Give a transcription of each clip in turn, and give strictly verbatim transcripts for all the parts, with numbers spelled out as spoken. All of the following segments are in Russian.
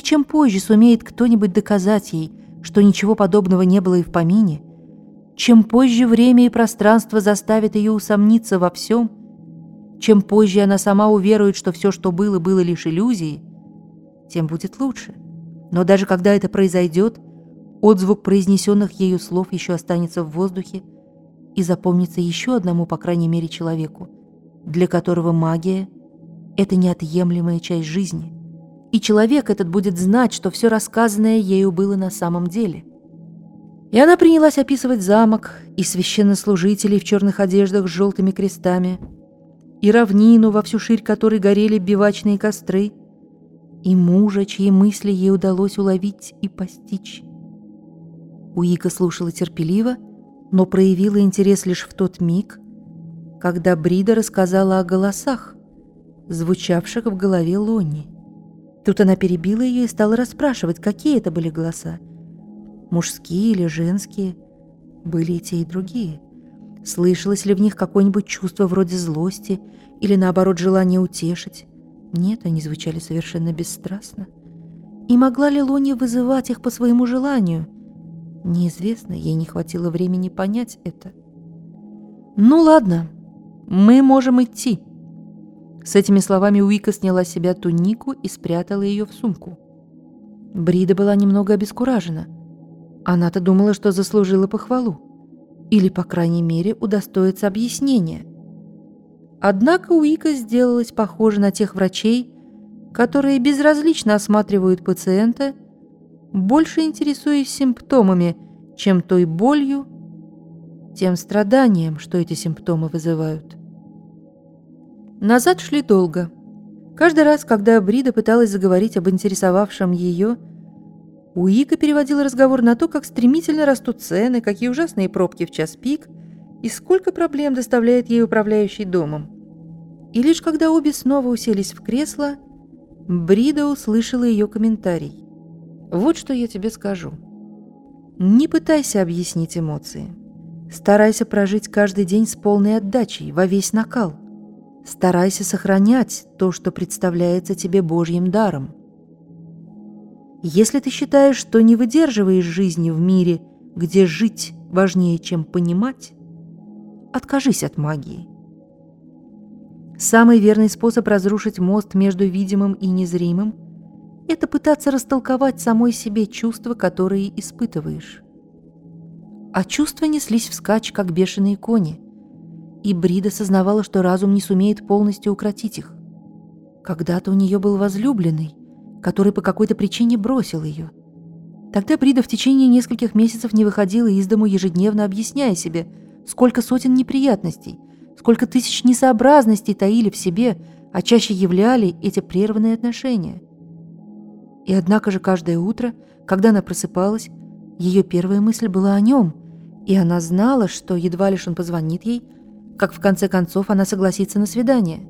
чем позже сумеет кто-нибудь доказать ей, что ничего подобного не было и в помине, чем позже время и пространство заставят ее усомниться во всем, чем позже она сама уверует, что все, что было, было лишь иллюзией, тем будет лучше. Но даже когда это произойдет, отзвук произнесенных ею слов еще останется в воздухе и запомнится еще одному, по крайней мере, человеку, для которого магия — это неотъемлемая часть жизни. И человек этот будет знать, что все рассказанное ею было на самом деле. И она принялась описывать замок и священнослужителей в черных одеждах с желтыми крестами, и равнину, во всю ширь которой горели бивачные костры, и мужа, чьи мысли ей удалось уловить и постичь. Уика слушала терпеливо, но проявила интерес лишь в тот миг, когда Брида рассказала о голосах, звучавших в голове Лонни. Тут она перебила ее и стала расспрашивать, какие это были голоса. Мужские или женские? Были и те, и другие. Слышалось ли в них какое-нибудь чувство вроде злости или, наоборот, желание утешить? Нет, они звучали совершенно бесстрастно. И могла ли Лонни вызывать их по своему желанию? Неизвестно, ей не хватило времени понять это. «Ну ладно, мы можем идти». С этими словами Уика сняла с себя тунику и спрятала ее в сумку. Брида была немного обескуражена. Она-то думала, что заслужила похвалу. Или, по крайней мере, удостоится объяснения. Однако Уика сделалась похожа на тех врачей, которые безразлично осматривают пациента, больше интересуясь симптомами, чем той болью, тем страданием, что эти симптомы вызывают. Назад шли долго. Каждый раз, когда Брида пыталась заговорить об интересовавшем ее, Уика переводила разговор на то, как стремительно растут цены, какие ужасные пробки в час пик и сколько проблем доставляет ей управляющий домом. И лишь когда обе снова уселись в кресло, Брида услышала ее комментарий. «Вот что я тебе скажу. Не пытайся объяснить эмоции. Старайся прожить каждый день с полной отдачей, во весь накал. Старайся сохранять то, что представляется тебе Божьим даром. Если ты считаешь, что не выдерживаешь жизни в мире, где жить важнее, чем понимать, откажись от магии. Самый верный способ разрушить мост между видимым и незримым – это пытаться растолковать самой себе чувства, которые испытываешь. А чувства неслись вскачь, как бешеные кони, и Брида сознавала, что разум не сумеет полностью укротить их. Когда-то у нее был возлюбленный, который по какой-то причине бросил ее. Тогда Брида в течение нескольких месяцев не выходила из дому, ежедневно объясняя себе, сколько сотен неприятностей, сколько тысяч несообразностей таили в себе, а чаще являли эти прерванные отношения. И однако же каждое утро, когда она просыпалась, ее первая мысль была о нем, и она знала, что едва лишь он позвонит ей, как в конце концов она согласится на свидание.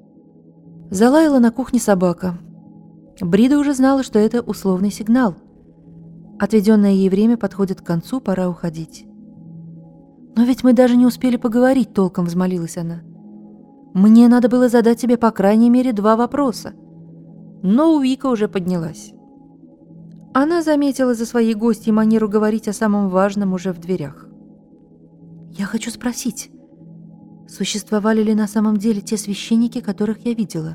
Залаяла на кухне собака. Брида уже знала, что это условный сигнал. Отведенное ей время подходит к концу, пора уходить. «Но ведь мы даже не успели поговорить толком», — взмолилась она. «Мне надо было задать тебе по крайней мере два вопроса». Но Уика уже поднялась. Она заметила за своей гостьей манеру говорить о самом важном уже в дверях. «Я хочу спросить, существовали ли на самом деле те священники, которых я видела?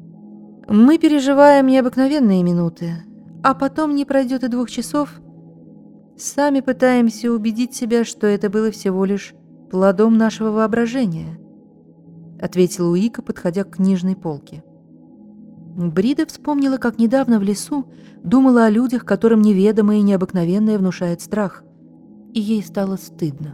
Мы переживаем необыкновенные минуты, а потом не пройдет и двух часов. Сами пытаемся убедить себя, что это было всего лишь плодом нашего воображения», — ответила Уика, подходя к книжной полке. Брида вспомнила, как недавно в лесу думала о людях, которым неведомое и необыкновенное внушает страх, и ей стало стыдно.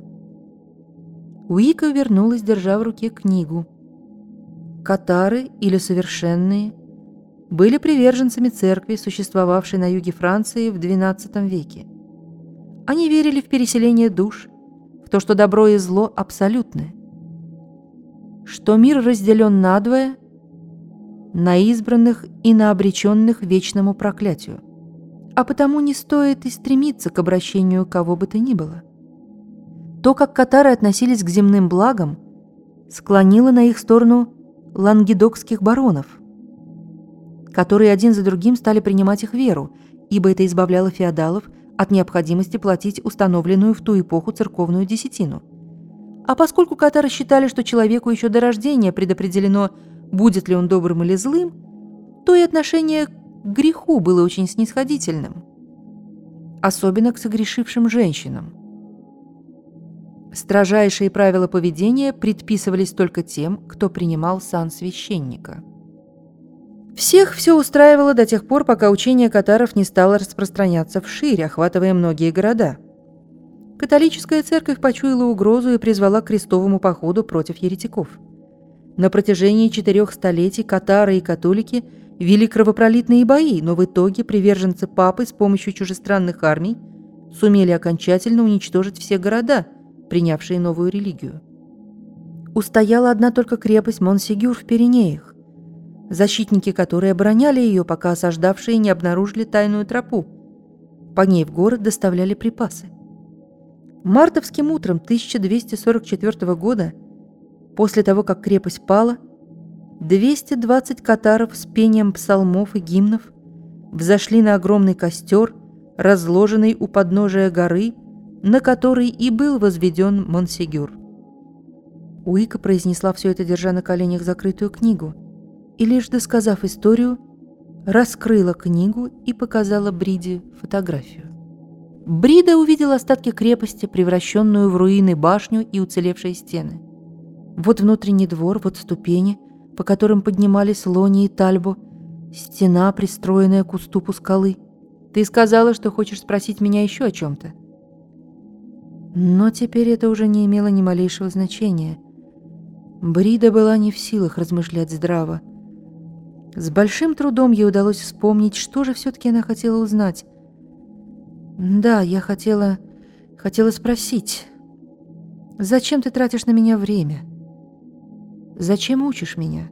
Уика вернулась, держа в руке книгу. Катары, или совершенные, были приверженцами церкви, существовавшей на юге Франции в двенадцатом веке. Они верили в переселение душ, в то, что добро и зло абсолютны, что мир разделен надвое, на избранных и на обреченных вечному проклятию, а потому не стоит и стремиться к обращению кого бы то ни было. То, как катары относились к земным благам, склонило на их сторону лангедокских баронов. которые один за другим стали принимать их веру, ибо это избавляло феодалов от необходимости платить установленную в ту эпоху церковную десятину. А поскольку катары считали, что человеку еще до рождения предопределено, будет ли он добрым или злым, то и отношение к греху было очень снисходительным, особенно к согрешившим женщинам. Строжайшие правила поведения предписывались только тем, кто принимал сан священника. Всех все устраивало до тех пор, пока учение катаров не стало распространяться вширь, охватывая многие города. Католическая церковь почуяла угрозу и призвала к крестовому походу против еретиков. На протяжении четырех столетий катары и католики вели кровопролитные бои, но в итоге приверженцы папы с помощью чужестранных армий сумели окончательно уничтожить все города, принявшие новую религию. Устояла одна только крепость Монсегюр в Пиренеях, защитники которой обороняли ее, пока осаждавшие не обнаружили тайную тропу. По ней в город доставляли припасы. Мартовским утром тысяча двести сорок четвёртого года, после того, как крепость пала, двести двадцать катаров с пением псалмов и гимнов взошли на огромный костер, разложенный у подножия горы, на которой и был возведен Монсегюр. Уика произнесла все это, держа на коленях закрытую книгу, и, лишь досказав историю, раскрыла книгу и показала Бриде фотографию. Брида увидела остатки крепости, превращенную в руины башню и уцелевшие стены. Вот внутренний двор, вот ступени, по которым поднимались Лони и Тальбо, стена, пристроенная к уступу скалы. Ты сказала, что хочешь спросить меня еще о чем-то. Но теперь это уже не имело ни малейшего значения. Брида была не в силах размышлять здраво. С большим трудом ей удалось вспомнить, что же все-таки она хотела узнать. «Да, я хотела... хотела спросить, зачем ты тратишь на меня время? Зачем учишь меня?»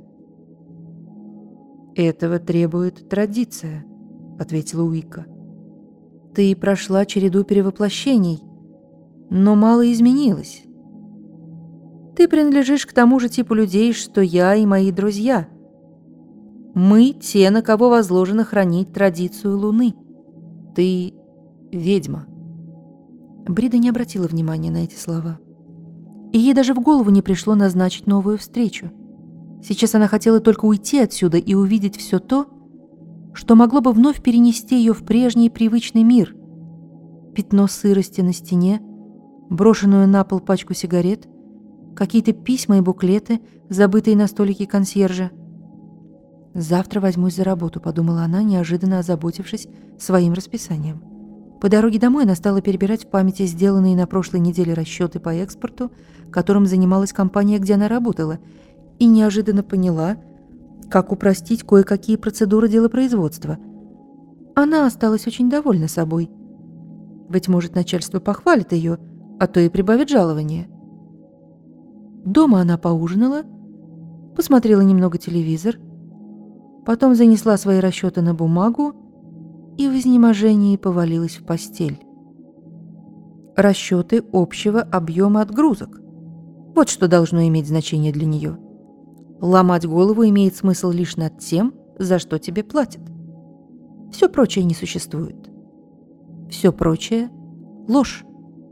«Этого требует традиция», — ответила Уика. «Ты прошла череду перевоплощений, но мало изменилось. Ты принадлежишь к тому же типу людей, что я и мои друзья. Мы те, на кого возложено хранить традицию Луны. Ты ведьма». Брида не обратила внимания на эти слова. И ей даже в голову не пришло назначить новую встречу. Сейчас она хотела только уйти отсюда и увидеть все то, что могло бы вновь перенести ее в прежний привычный мир. Пятно сырости на стене, брошенную на пол пачку сигарет, какие-то письма и буклеты, забытые на столике консьержа. «Завтра возьмусь за работу», — подумала она, неожиданно озаботившись своим расписанием. По дороге домой она стала перебирать в памяти сделанные на прошлой неделе расчеты по экспорту, которым занималась компания, где она работала, и неожиданно поняла, как упростить кое-какие процедуры делопроизводства. Она осталась очень довольна собой. Быть может, начальство похвалит ее, а то и прибавит жалование. Дома она поужинала, посмотрела немного телевизор, потом занесла свои расчеты на бумагу и в изнеможении повалилась в постель. Расчеты общего объема отгрузок. Вот что должно иметь значение для нее. Ломать голову имеет смысл лишь над тем, за что тебе платят. Все прочее не существует. Все прочее – ложь.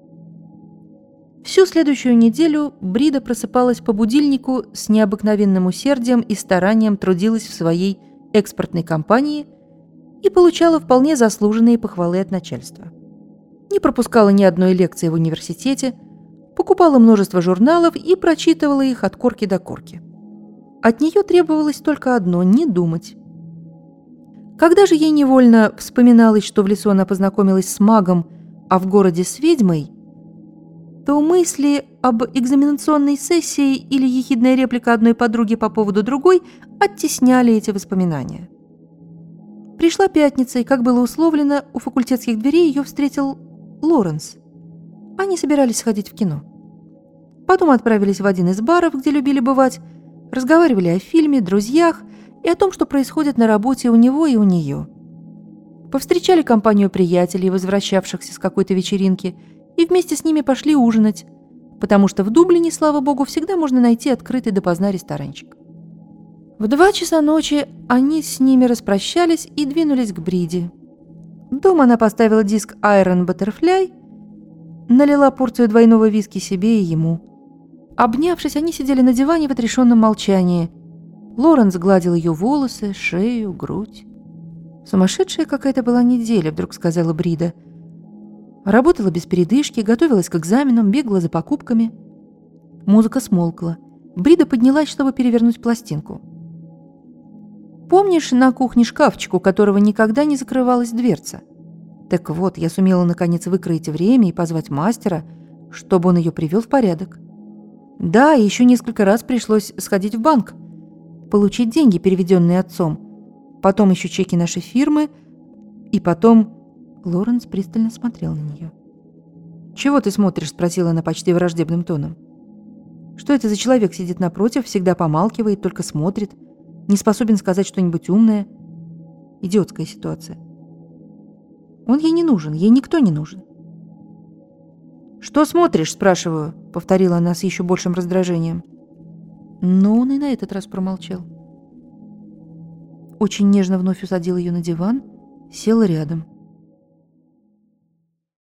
Всю следующую неделю Брида просыпалась по будильнику, с необыкновенным усердием и старанием трудилась в своей экспортной компании и получала вполне заслуженные похвалы от начальства. Не пропускала ни одной лекции в университете, покупала множество журналов и прочитывала их от корки до корки. От нее требовалось только одно – не думать. Когда же ей невольно вспоминалось, что в лесу она познакомилась с магом, а в городе с ведьмой, то мысли об экзаменационной сессии или ехидная реплика одной подруги по поводу другой оттесняли эти воспоминания. Пришла пятница, и, как было условлено, у факультетских дверей ее встретил Лоренс. Они собирались сходить в кино. Потом отправились в один из баров, где любили бывать, разговаривали о фильме, друзьях и о том, что происходит на работе у него и у нее. Повстречали компанию приятелей, возвращавшихся с какой-то вечеринки, и вместе с ними пошли ужинать, потому что в Дублине, слава богу, всегда можно найти открытый допоздна ресторанчик. В два часа ночи они с ними распрощались и двинулись к Бриди. Дома она поставила диск Iron Butterfly, налила порцию двойного виски себе и ему. Обнявшись, они сидели на диване в отрешенном молчании. Лоренс гладил ее волосы, шею, грудь. «Сумасшедшая какая-то была неделя», — вдруг сказала Брида. Работала без передышки, готовилась к экзаменам, бегала за покупками. Музыка смолкла. Брида поднялась, чтобы перевернуть пластинку. «Помнишь на кухне шкафчик, у которого никогда не закрывалась дверца? Так вот, я сумела наконец выкроить время и позвать мастера, чтобы он ее привел в порядок. Да, и еще несколько раз пришлось сходить в банк, получить деньги, переведенные отцом, потом еще чеки нашей фирмы, и потом...» Лоренс пристально смотрел на нее. «Чего ты смотришь?» – спросила она почти враждебным тоном. «Что это за человек сидит напротив, всегда помалкивает, только смотрит, не способен сказать что-нибудь умное? Идиотская ситуация. Он ей не нужен, ей никто не нужен». «Что смотришь?» – спрашиваю, – повторила она с еще большим раздражением. Но он и на этот раз промолчал. Очень нежно вновь усадил ее на диван, сел рядом.